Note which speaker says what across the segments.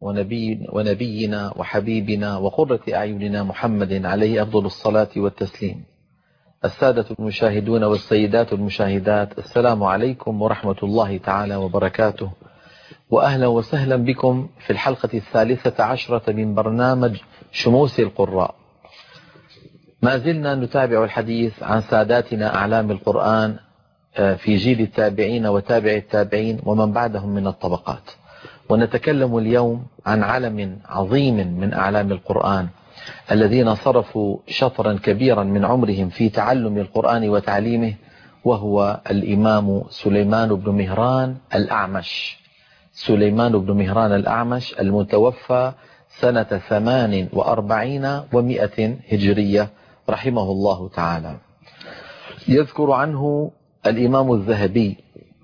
Speaker 1: ونبينا وحبيبنا وقرة أعيننا محمد عليه أفضل الصلاة والتسليم. السادة المشاهدون والسيدات المشاهدات، السلام عليكم ورحمة الله تعالى وبركاته، وأهلا وسهلا بكم في الحلقة 13 من برنامج شموس القراء. ما زلنا نتابع الحديث عن ساداتنا أعلام القرآن في جيل التابعين وتابع التابعين ومن بعدهم من الطبقات، ونتكلم اليوم عن علم عظيم من أعلام القرآن الذين صرفوا شطرا كبيرا من عمرهم في تعلم القرآن وتعليمه، وهو الإمام سليمان بن مهران الأعمش. سليمان بن مهران الأعمش المتوفى سنة 48 و100 هجرية رحمه الله تعالى. يذكر عنه الإمام الذهبي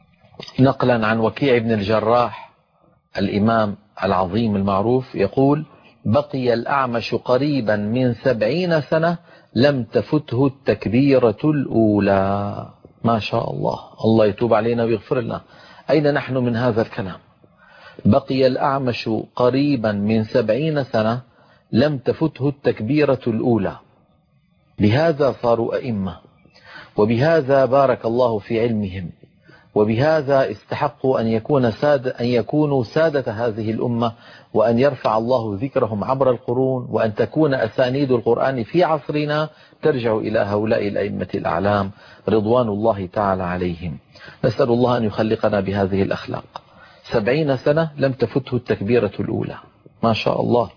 Speaker 1: نقلا عن وكيع بن الجراح الإمام العظيم المعروف يقول: بقي الأعمش قريبا من 70 سنة لم تفته التكبيرة الأولى. ما شاء الله، الله يتوب علينا ويغفر لنا. أين نحن من هذا الكلام؟ بقي الأعمش قريبا من 70 سنة لم تفته التكبيرة الأولى. بهذا صاروا أئمة، وبهذا بارك الله في علمهم، وبهذا استحقوا أن يكونوا سادة هذه الأمة، وأن يرفع الله ذكرهم عبر القرون، وأن تكون أسانيد القرآن في عصرنا ترجع إلى هؤلاء الأئمة الأعلام رضوان الله تعالى عليهم. نسأل الله أن يخلقنا بهذه الأخلاق. 70 سنة لم تفته التكبيرة الأولى، ما شاء الله.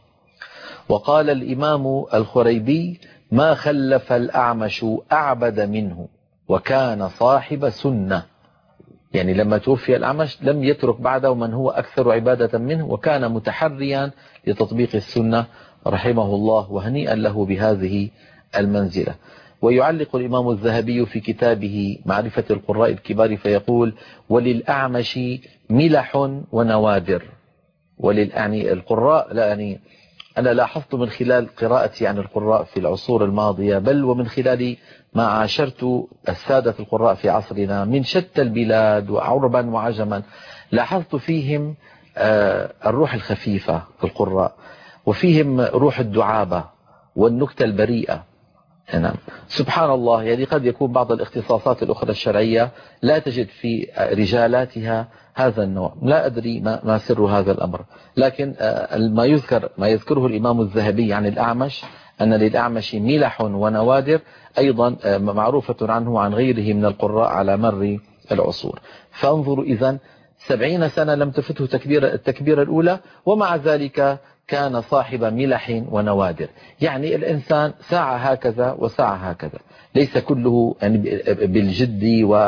Speaker 1: وقال الإمام الخريبي: ما خلف الأعمش أعبد منه وكان صاحب سنة. يعني لما توفي الأعمش لم يترك بعده من هو أكثر عبادة منه، وكان متحريا لتطبيق السنة رحمه الله، وهنيئا له بهذه المنزلة. ويعلق الإمام الذهبي في كتابه معرفة القراء الكبار فيقول: وللأعمش ملح ونوادر. يعني القراء، لا يعني أنا لاحظت من خلال قراءتي عن القراء في العصور الماضية، بل ومن خلال ما عاشرت السادة القراء في عصرنا من شتى البلاد وعربا وعجما، لاحظت فيهم الروح الخفيفة في القراء، وفيهم روح الدعابة والنكتة البريئة. نعم، سبحان الله. يعني قد يكون بعض الاختصاصات الأخرى الشرعية لا تجد في رجالاتها هذا النوع، لا أدري ما سر هذا الأمر، لكن ما يذكره الإمام الذهبي عن الأعمش أن للأعمش ملح ونوادر، أيضا معروفة عنه وعن غيره من القراء على مر العصور. فانظروا إذن 70 سنة لم تفته التكبيرة الأولى، ومع ذلك كان صاحب ملح ونوادر. يعني الإنسان ساعة هكذا وساعة هكذا، ليس كله يعني بالجد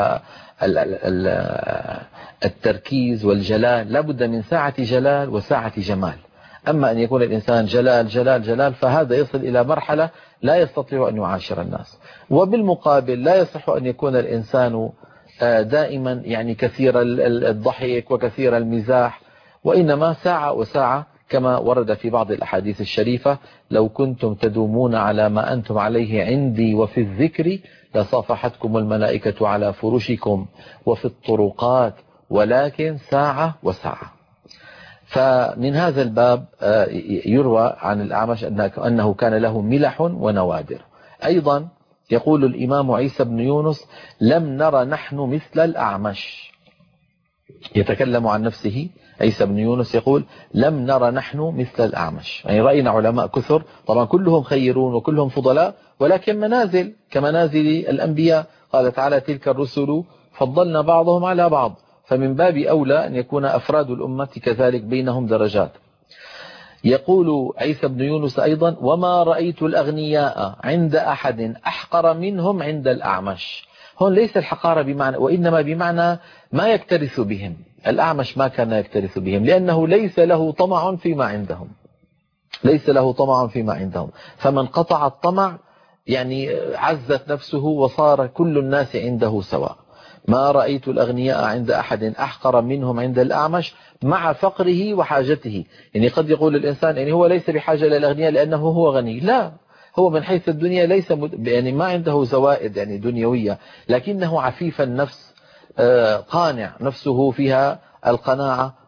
Speaker 1: والتركيز والجلال، لابد من ساعة جلال وساعة جمال. أما أن يكون الإنسان جلال جلال جلال فهذا يصل إلى مرحلة لا يستطيع أن يعاشر الناس. وبالمقابل لا يصح أن يكون الإنسان دائما يعني كثير الضحك وكثير المزاح، وإنما ساعة وساعة، كما ورد في بعض الأحاديث الشريفة: لو كنتم تدومون على ما أنتم عليه عندي وفي الذكر لصافحتكم الملائكة على فرشكم وفي الطرقات، ولكن ساعة وساعة. فمن هذا الباب يروى عن الأعمش أنه كان له ملح ونوادر. أيضا يقول الإمام عيسى بن يونس: لم نر نحن مثل الأعمش. يتكلم عن نفسه عيسى بن يونس يقول: لم نر نحن مثل الأعمش. يعني رأينا علماء كثر، طبعا كلهم خيرون وكلهم فضلاء، ولكن منازل كمنازل الأنبياء. قال تعالى: تلك الرسل فضلنا بعضهم على بعض. فمن باب أولى أن يكون أفراد الأمة كذلك بينهم درجات. يقول عيسى بن يونس أيضا: وما رأيت الأغنياء عند أحد أحقر منهم عند الأعمش. هون ليس الحقارة بمعنى، وإنما بمعنى ما يكترث بهم. الأعمش ما كان يكترث بهم لأنه ليس له طمع فيما عندهم، ليس له طمع فيما عندهم. فمن قطع الطمع يعني عزت نفسه وصار كل الناس عنده سواء. ما رأيت الأغنياء عند أحد أحقر منهم عند الأعمش مع فقره وحاجته. يعني قد يقول الإنسان يعني هو ليس بحاجة إلى الأغنياء لأنه هو غني، لا، هو من حيث الدنيا ليس يعني ما عنده زوائد يعني دنيوية، لكنه عفيف النفس، قانع، نفسه فيها القناعة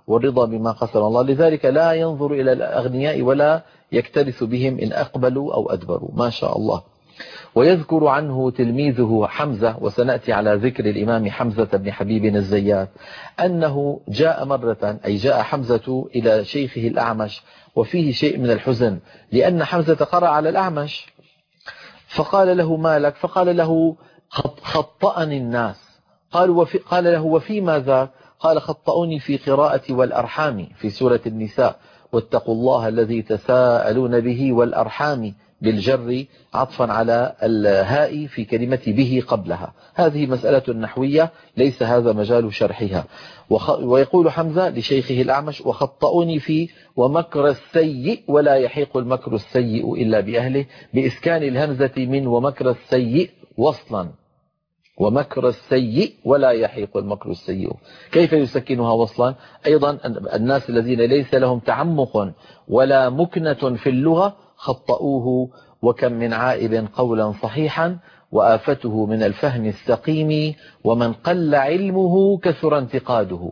Speaker 1: والرضا بما قسم الله. لذلك لا ينظر إلى الأغنياء ولا يكترث بهم إن أقبلوا أو أدبروا، ما شاء الله. ويذكر عنه تلميذه حمزة، وسنأتي على ذكر الإمام حمزة بن حبيب الزيات، أنه جاء مرة، أي جاء حمزة إلى شيخه الأعمش وفيه شيء من الحزن، لأن حمزة قرأ على الأعمش، فقال له ما لك؟ فقال له خطأني الناس. قال له وفيما ذاك؟ قال خطأوني في قراءة والأرحام في سورة النساء، واتقوا الله الذي تساءلون به والأرحام بالجر عطفا على الهاء في كلمة به قبلها. هذه مسألة نحوية ليس هذا مجال شرحها. ويقول حمزة لشيخه الأعمش وخطأوني في ومكر السيء ولا يحيق المكر السيء إلا بأهله، بإسكان الهمزة من ومكر السيء وصلا، ومكر السيء ولا يحيق المكر السيء. كيف يسكنها وصلا؟ أيضا الناس الذين ليس لهم تعمق ولا مكنة في اللغة خطأوه، وكم من عائب قولا صحيحا وآفته من الفهم السقيم، ومن قل علمه كثر انتقاده.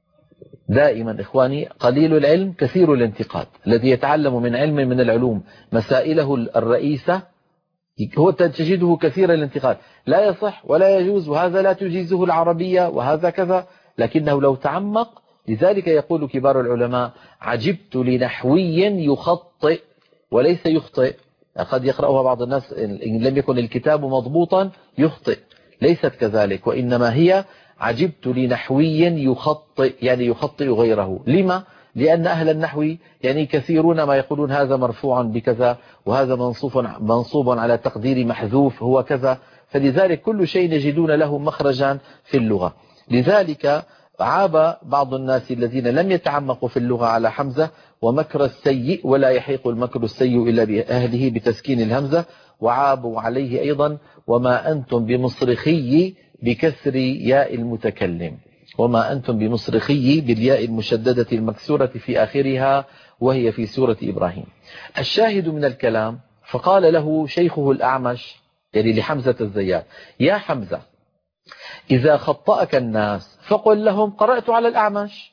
Speaker 1: دائما إخواني قليل العلم كثير الانتقاد. الذي يتعلم من علم من العلوم مسائله الرئيسة هو تجده كثير الانتقاد، لا يصح ولا يجوز، وهذا لا تجيزه العربية وهذا كذا، لكنه لو تعمق. لذلك يقول كبار العلماء عجبت لنحوي يخطئ وليس يخطئ. قد يقرأها بعض الناس إن لم يكن الكتاب مضبوطا يخطئ، ليست كذلك، وإنما هي عجبت لنحوي يخطئ، يعني يخطئ غيره. لما؟ لأن أهل النحو يعني كثيرون ما يقولون هذا مرفوع بكذا وهذا منصوب على تقدير محذوف هو كذا، فلذلك كل شيء يجدون له مخرجا في اللغة. لذلك عاب بعض الناس الذين لم يتعمقوا في اللغة على حمزة ومكر السيء ولا يحيق المكر السيء إلا بأهله بتسكين الهمزة، وعابوا عليه أيضا وما أنتم بمصرخي بكسر ياء المتكلم، وما أنتم بمصرخي بالياء المشددة المكسورة في آخرها وهي في سورة إبراهيم. الشاهد من الكلام فقال له شيخه الأعمش يعني لحمزة الزيات يا حمزة إذا خطأك الناس فقل لهم قرأت على الأعمش،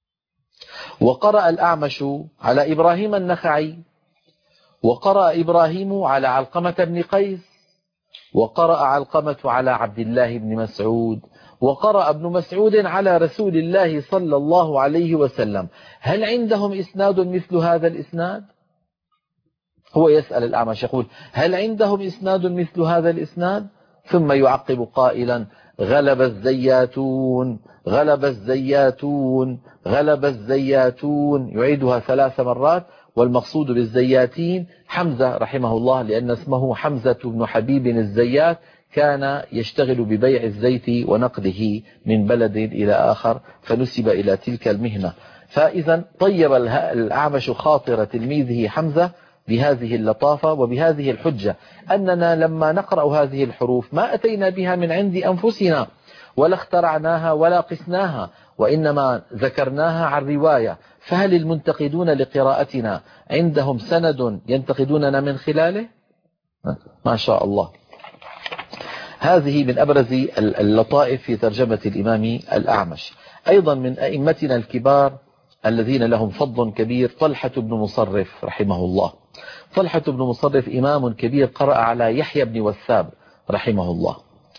Speaker 1: وقرأ الأعمش على إبراهيم النخعي، وقرأ إبراهيم على علقمة بن قيس، وقرأ علقمة على عبد الله بن مسعود، وقرأ ابن مسعود على رسول الله صلى الله عليه وسلم. هل عندهم إسناد مثل هذا الإسناد؟ هو يسأل الأعمش يقول هل عندهم إسناد مثل هذا الإسناد؟ ثم يعقب قائلا غلب الزياتون غلب الزياتون غلب الزياتون، يعيدها 3 مرات. والمقصود بالزياتين حمزة رحمه الله، لأن اسمه حمزة بن حبيب الزيات، كان يشتغل ببيع الزيت ونقله من بلد إلى آخر فنسب إلى تلك المهنة. فإذا طيب الأعمش خاطر تلميذه حمزة بهذه اللطافة وبهذه الحجة أننا لما نقرأ هذه الحروف ما أتينا بها من عند أنفسنا ولا اخترعناها ولا قسناها، وإنما ذكرناها عن رواية. فهل المنتقدون لقراءتنا عندهم سند ينتقدوننا من خلاله؟ ما شاء الله. هذه من أبرز اللطائف في ترجمة الإمام الأعمش. أيضا من أئمتنا الكبار الذين لهم فضل كبير طلحة بن مصرف رحمه الله. طلحة بن مصرف إمام كبير قرأ على يحيى بن وثاب رحمه الله.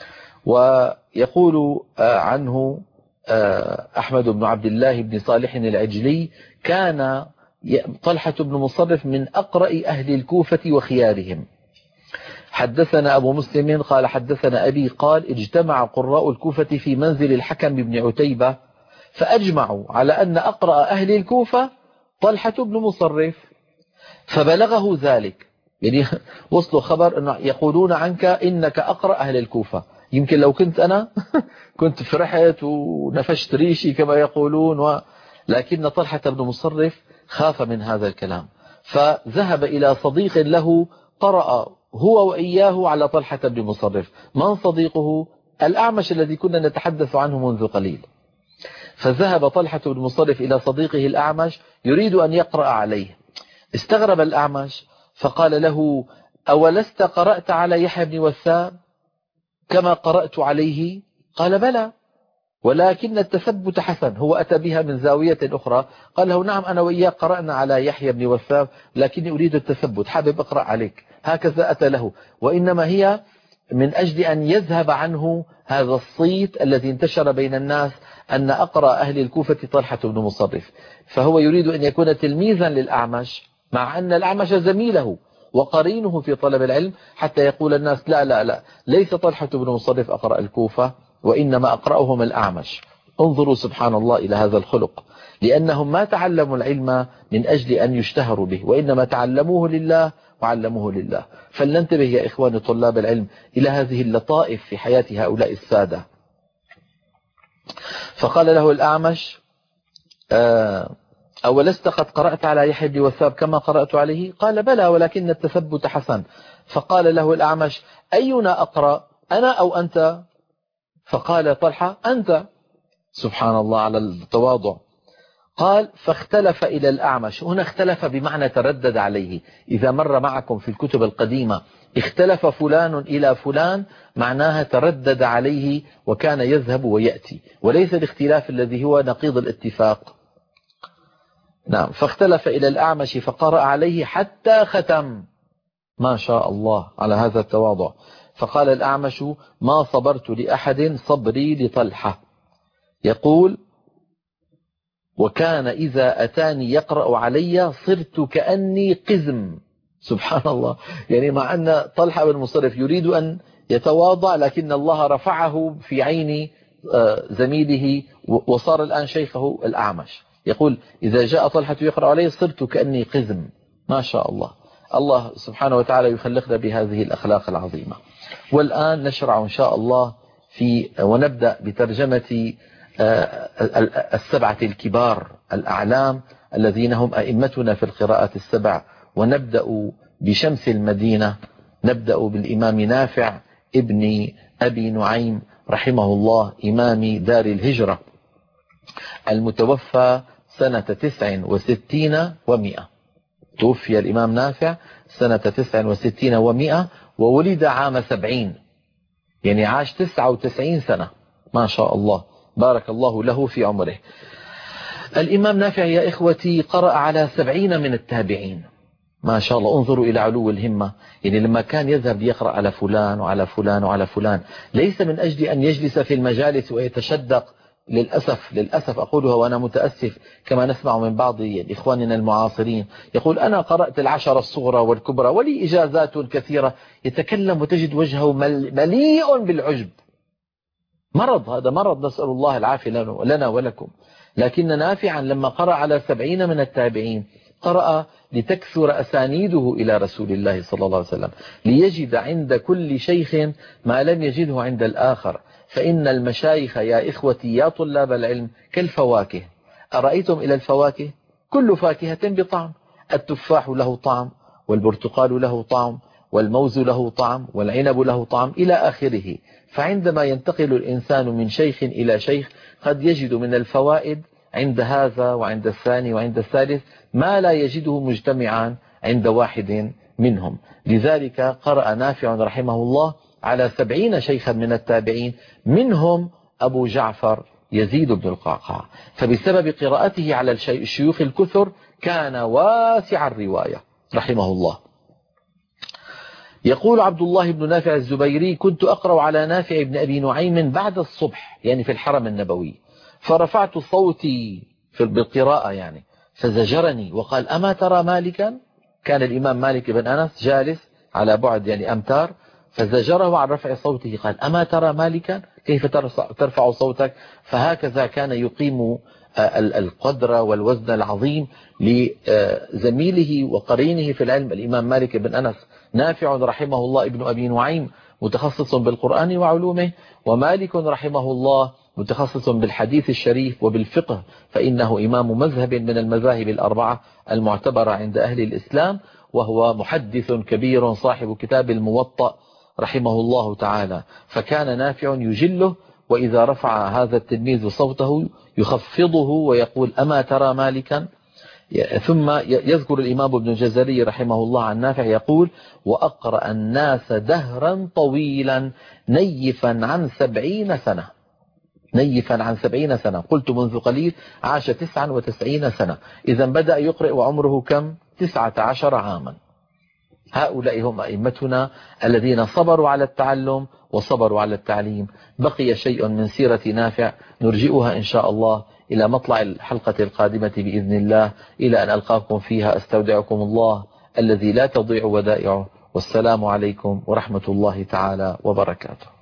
Speaker 1: ويقول عنه أحمد بن عبد الله بن صالح العجلي كان طلحة بن مصرف من أقرأ أهل الكوفة وخيارهم. حدثنا أبو مسلم قال حدثنا أبي قال اجتمع قراء الكوفة في منزل الحكم بن عتيبة فأجمعوا على أن أقرأ أهل الكوفة طلحة بن مصرف، فبلغه ذلك، يعني وصلوا خبر أنه يقولون عنك إنك أقرأ أهل الكوفة. يمكن لو كنت أنا كنت فرحت ونفشت ريشي كما يقولون، لكن طلحة بن مصرف خاف من هذا الكلام، فذهب إلى صديق له قرأ هو وإياه على طلحة بن مصرف. من صديقه؟ الأعمش الذي كنا نتحدث عنه منذ قليل. فذهب طلحة بن مصرف إلى صديقه الأعمش يريد أن يقرأ عليه. استغرب الأعمش فقال له أولست قرأت على يحيى بن وثاب كما قرأت عليه؟ قال بلى. ولكن التثبت حسن. هو أتى بها من زاوية أخرى، قال له نعم أنا وإياك قرأنا على يحيى بن وثاب لكني أريد التثبت، حابب أقرأ عليك. هكذا أتى له، وإنما هي من أجل أن يذهب عنه هذا الصيت الذي انتشر بين الناس أن أقرأ أهل الكوفة طلحة بن مصرف. فهو يريد أن يكون تلميذا للأعمش، مع أن الأعمش زميله وقرينه في طلب العلم، حتى يقول الناس لا لا لا، ليس طلحة بن مصرف أقرأ الكوفة وإنما أقرأهم الأعمش. انظروا سبحان الله إلى هذا الخلق، لأنهم ما تعلموا العلم من أجل أن يشتهروا به، وإنما تعلموه لله وعلموه لله. فلننتبه يا إخواني طلاب العلم إلى هذه اللطائف في حياة هؤلاء السادة. فقال له الأعمش أولست قد قرأت على يحيى بن وثاب كما قرأت عليه؟ قال بلى ولكن التثبت حسن. فقال له الأعمش أينا أقرأ، أنا أو أنت؟ فقال طلحة أنت. سبحان الله على التواضع. قال فاختلف إلى الأعمش. هنا اختلف بمعنى تردد عليه. إذا مر معكم في الكتب القديمة اختلف فلان إلى فلان، معناها تردد عليه وكان يذهب ويأتي، وليس الاختلاف الذي هو نقيض الاتفاق. نعم. فاختلف إلى الأعمش فقرأ عليه حتى ختم. ما شاء الله على هذا التواضع. فقال الأعمش ما صبرت لأحد صبري لطلحة. يقول وكان إذا أتاني يقرأ علي صرت كأني قزم. سبحان الله. يعني مع أن طلحة بن مصرف يريد أن يتواضع، لكن الله رفعه في عين زميله وصار الآن شيخه الأعمش. يقول إذا جاء طلحة يقرأ عليه صرت كأني قزم. ما شاء الله. الله سبحانه وتعالى يخلقنا بهذه الأخلاق العظيمة. والآن نشرع إن شاء الله ونبدأ بترجمة السبعة الكبار الأعلام الذين هم أئمتنا في القراءات السبع. ونبدأ بشمس المدينة، نبدأ بالإمام نافع ابن أبي نعيم رحمه الله، إمام دار الهجرة، المتوفى سنة 69 و100. توفي الإمام نافع سنة 69 و100، وولد عام 70، يعني عاش 99 سنة. ما شاء الله، بارك الله له في عمره. الإمام نافع يا إخوتي قرأ على 70 من التابعين. ما شاء الله، انظروا إلى علو الهمة. يعني لما كان يذهب يقرأ على فلان وعلى فلان وعلى فلان، ليس من أجل أن يجلس في المجالس ويتشدق. للأسف أقولها وأنا متأسف، كما نسمع من بعض إخواننا المعاصرين، يقول أنا قرأت 10 الصغرى والكبرى ولي إجازات كثيرة. يتكلم وتجد وجهه مليء بالعجب. مرض، هذا مرض، نسأل الله العافية لنا ولكم. لكن نافعا لما قرأ على 70 من التابعين قرأ لتكثر أسانيده إلى رسول الله صلى الله عليه وسلم، ليجد عند كل شيخ ما لم يجده عند الآخر. فإن المشايخ يا إخوتي يا طلاب العلم كالفواكه. أرأيتم إلى الفواكه؟ كل فاكهة بطعم. التفاح له طعم، والبرتقال له طعم، والموز له طعم، والعنب له طعم إلى آخره. فعندما ينتقل الإنسان من شيخ إلى شيخ قد يجد من الفوائد عند هذا وعند الثاني وعند الثالث ما لا يجده مجتمعا عند واحد منهم. لذلك قرأ نافع رحمه الله على 70 شيخا من التابعين، منهم أبو جعفر يزيد بن القعقاع. فبسبب قراءته على الشيوخ الكثر كان واسع الرواية رحمه الله. يقول عبد الله بن نافع الزبيري كنت أقرأ على نافع بن أبي نعيم بعد الصبح، يعني في الحرم النبوي، فرفعت صوتي بالقراءة يعني فزجرني وقال أما ترى مالكا؟ كان الإمام مالك بن أنس جالس على بعد يعني أمتار، فزجره عن رفع صوته، قال أما ترى مالكا؟ كيف ترفع صوتك؟ فهكذا كان يقيم القدر والوزن العظيم لزميله وقرينه في العلم الإمام مالك بن أنس. نافع رحمه الله ابن أبي نعيم متخصص بالقرآن وعلومه، ومالك رحمه الله متخصص بالحديث الشريف وبالفقه، فإنه إمام مذهب من المذاهب الأربعة المعتبرة عند أهل الإسلام، وهو محدث كبير صاحب كتاب الموطأ رحمه الله تعالى. فكان نافع يجله، وإذا رفع هذا التلميذ صوته يخفضه ويقول أما ترى مالكا؟ ثم يذكر الإمام ابن الجزري رحمه الله عن نافع يقول وأقرأ الناس دهرا طويلا نيفا عن 70 سنة. نيفا عن 70 سنة، قلت منذ قليل عاش 99 سنة، إذا بدأ يقرئ وعمره كم؟ 19 عاما. هؤلاء هم أئمتنا الذين صبروا على التعلم وصبروا على التعليم. بقي شيء من سيرة نافع نرجئها إن شاء الله إلى مطلع الحلقة القادمة بإذن الله، إلى أن ألقاكم فيها أستودعكم الله الذي لا تضيع ودائعه، والسلام عليكم ورحمة الله تعالى وبركاته.